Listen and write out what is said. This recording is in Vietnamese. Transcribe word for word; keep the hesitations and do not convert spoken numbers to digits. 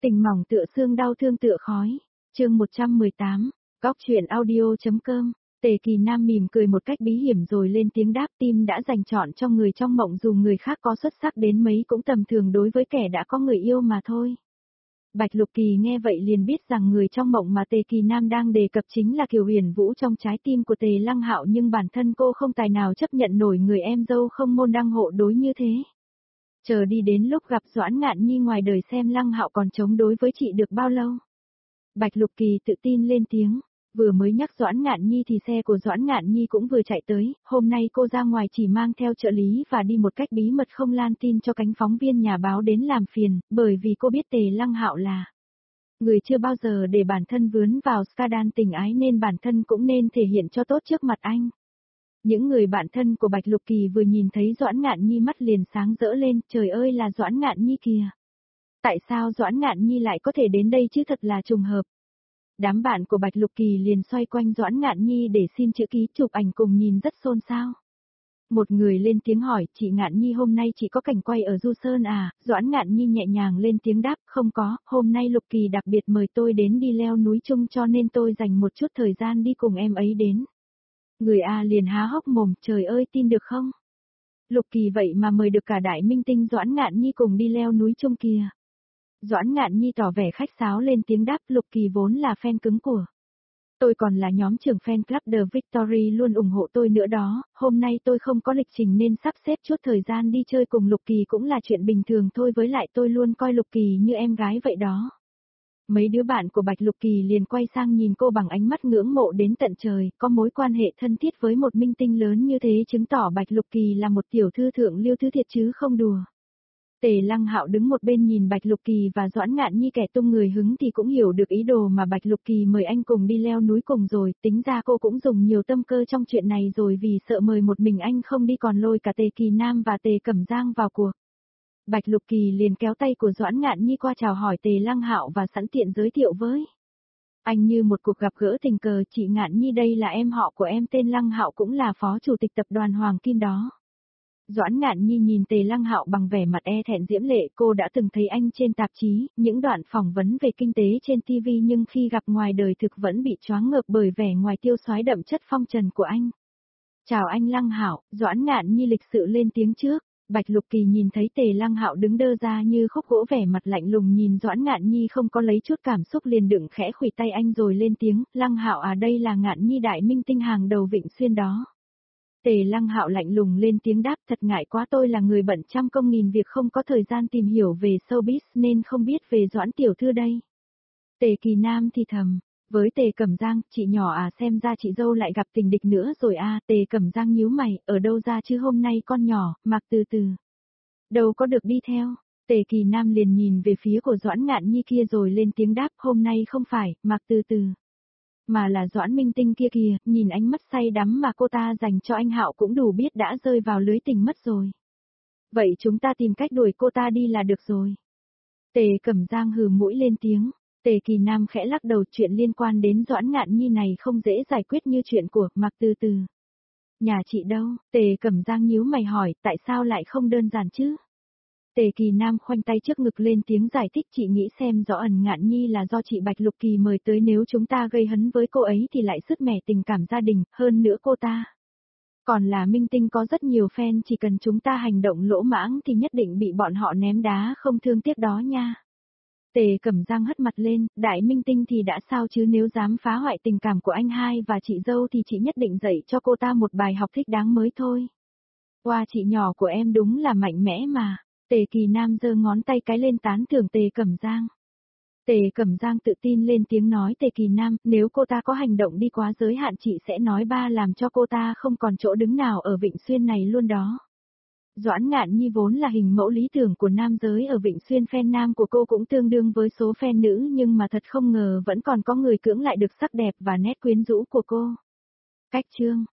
Tình mỏng tựa xương đau thương tựa khói. Chương một trăm mười tám. Góc truyện audio.com. Tề Kỳ Nam mỉm cười một cách bí hiểm rồi lên tiếng đáp, tim đã dành chọn cho người trong mộng dù người khác có xuất sắc đến mấy cũng tầm thường đối với kẻ đã có người yêu mà thôi. Bạch Lục Kỳ nghe vậy liền biết rằng người trong mộng mà Tề Kỳ Nam đang đề cập chính là Kiều Huyền Vũ trong trái tim của Tề Lăng Hạo, nhưng bản thân cô không tài nào chấp nhận nổi người em dâu không môn đăng hộ đối như thế. Chờ đi đến lúc gặp Doãn Ngạn Nhi ngoài đời xem Lăng Hạo còn chống đối với chị được bao lâu. Bạch Lục Kỳ tự tin lên tiếng, vừa mới nhắc Doãn Ngạn Nhi thì xe của Doãn Ngạn Nhi cũng vừa chạy tới, hôm nay cô ra ngoài chỉ mang theo trợ lý và đi một cách bí mật không lan tin cho cánh phóng viên nhà báo đến làm phiền, bởi vì cô biết Tề Lăng Hạo là người chưa bao giờ để bản thân vướng vào scandal tình ái nên bản thân cũng nên thể hiện cho tốt trước mặt anh. Những người bạn thân của Bạch Lục Kỳ vừa nhìn thấy Doãn Ngạn Nhi mắt liền sáng rỡ lên, trời ơi là Doãn Ngạn Nhi kìa. Tại sao Doãn Ngạn Nhi lại có thể đến đây chứ, thật là trùng hợp. Đám bạn của Bạch Lục Kỳ liền xoay quanh Doãn Ngạn Nhi để xin chữ ký chụp ảnh cùng nhìn rất xôn xao. Một người lên tiếng hỏi, chị Ngạn Nhi hôm nay chị có cảnh quay ở Du Sơn à? Doãn Ngạn Nhi nhẹ nhàng lên tiếng đáp, không có, hôm nay Lục Kỳ đặc biệt mời tôi đến đi leo núi chung cho nên tôi dành một chút thời gian đi cùng em ấy đến. Người A liền há hốc mồm, trời ơi tin được không? Lục Kỳ vậy mà mời được cả đại minh tinh Doãn Ngạn Nhi cùng đi leo núi chung kìa. Doãn Ngạn Nhi tỏ vẻ khách sáo lên tiếng đáp, Lục Kỳ vốn là fan cứng của tôi, còn là nhóm trưởng fan club The Victory luôn ủng hộ tôi nữa đó, hôm nay tôi không có lịch trình nên sắp xếp chút thời gian đi chơi cùng Lục Kỳ cũng là chuyện bình thường thôi, với lại tôi luôn coi Lục Kỳ như em gái vậy đó. Mấy đứa bạn của Bạch Lục Kỳ liền quay sang nhìn cô bằng ánh mắt ngưỡng mộ đến tận trời, có mối quan hệ thân thiết với một minh tinh lớn như thế chứng tỏ Bạch Lục Kỳ là một tiểu thư thượng lưu thứ thiệt chứ không đùa. Tề Lăng Hạo đứng một bên nhìn Bạch Lục Kỳ và Doãn Ngạn Nhi kẻ tung người hứng thì cũng hiểu được ý đồ mà Bạch Lục Kỳ mời anh cùng đi leo núi cùng rồi, tính ra cô cũng dùng nhiều tâm cơ trong chuyện này rồi, vì sợ mời một mình anh không đi còn lôi cả Tề Kỳ Nam và Tề Cẩm Giang vào cuộc. Bạch Lục Kỳ liền kéo tay của Doãn Ngạn Nhi qua chào hỏi Tề Lăng Hạo và sẵn tiện giới thiệu với anh như một cuộc gặp gỡ tình cờ, chị Ngạn Nhi đây là em họ của em tên Lăng Hạo, cũng là phó chủ tịch tập đoàn Hoàng Kim đó. Doãn Ngạn Nhi nhìn Tề Lăng Hạo bằng vẻ mặt e thẹn diễm lệ, cô đã từng thấy anh trên tạp chí, những đoạn phỏng vấn về kinh tế trên ti vi, nhưng khi gặp ngoài đời thực vẫn bị choáng ngợp bởi vẻ ngoài tiêu xoái đậm chất phong trần của anh. Chào anh Lăng Hạo, Doãn Ngạn Nhi lịch sự lên tiếng trước. Bạch Lục Kỳ nhìn thấy Tề Lăng Hạo đứng đơ ra như khúc gỗ, vẻ mặt lạnh lùng nhìn Doãn Ngạn Nhi không có lấy chút cảm xúc, liền đựng khẽ khuỷu tay anh rồi lên tiếng, Lăng Hạo à, đây là Ngạn Nhi đại minh tinh hàng đầu Vịnh Xuyên đó. Tề Lăng Hạo lạnh lùng lên tiếng đáp, thật ngại quá, tôi là người bận trăm công nghìn việc không có thời gian tìm hiểu về showbiz nên không biết về Doãn tiểu thư đây. Tề Kỳ Nam thì thầm, với Tề Cẩm Giang, chị nhỏ à, xem ra chị dâu lại gặp tình địch nữa rồi à. Tề Cẩm Giang nhíu mày, ở đâu ra chứ hôm nay con nhỏ, mặc từ từ. Đâu có được đi theo. Tề Kỳ Nam liền nhìn về phía của Doãn Ngạn Nhi kia rồi lên tiếng đáp, hôm nay không phải, mặc từ từ. Mà là Doãn minh tinh kia kìa, nhìn ánh mắt say đắm mà cô ta dành cho anh Hạo cũng đủ biết đã rơi vào lưới tình mất rồi. Vậy chúng ta tìm cách đuổi cô ta đi là được rồi. Tề Cẩm Giang hừ mũi lên tiếng. Tề Kỳ Nam khẽ lắc đầu, chuyện liên quan đến Doãn Ngạn Nhi này không dễ giải quyết như chuyện của mặc từ từ. Nhà chị đâu? Tề Cẩm Giang nhíu mày hỏi, tại sao lại không đơn giản chứ? Tề Kỳ Nam khoanh tay trước ngực lên tiếng giải thích, chị nghĩ xem rõ ẩn Ngạn Nhi là do chị Bạch Lục Kỳ mời tới, nếu chúng ta gây hấn với cô ấy thì lại sứt mẻ tình cảm gia đình, hơn nữa cô ta còn là minh tinh có rất nhiều fan, chỉ cần chúng ta hành động lỗ mãng thì nhất định bị bọn họ ném đá không thương tiếc đó nha. Tề Cẩm Giang hất mặt lên, đại minh tinh thì đã sao chứ, nếu dám phá hoại tình cảm của anh hai và chị dâu thì chị nhất định dạy cho cô ta một bài học thích đáng mới thôi. Wow, chị nhỏ của em đúng là mạnh mẽ mà. Tề Kỳ Nam giơ ngón tay cái lên tán thưởng Tề Cẩm Giang. Tề Cẩm Giang tự tin lên tiếng nói, Tề Kỳ Nam, nếu cô ta có hành động đi quá giới hạn chị sẽ nói ba, làm cho cô ta không còn chỗ đứng nào ở Vịnh Xuyên này luôn đó. Doãn Ngạn Nhi vốn là hình mẫu lý tưởng của nam giới ở Vịnh Xuyên, fan nam của cô cũng tương đương với số fan nữ, nhưng mà thật không ngờ vẫn còn có người cưỡng lại được sắc đẹp và nét quyến rũ của cô. Cách chương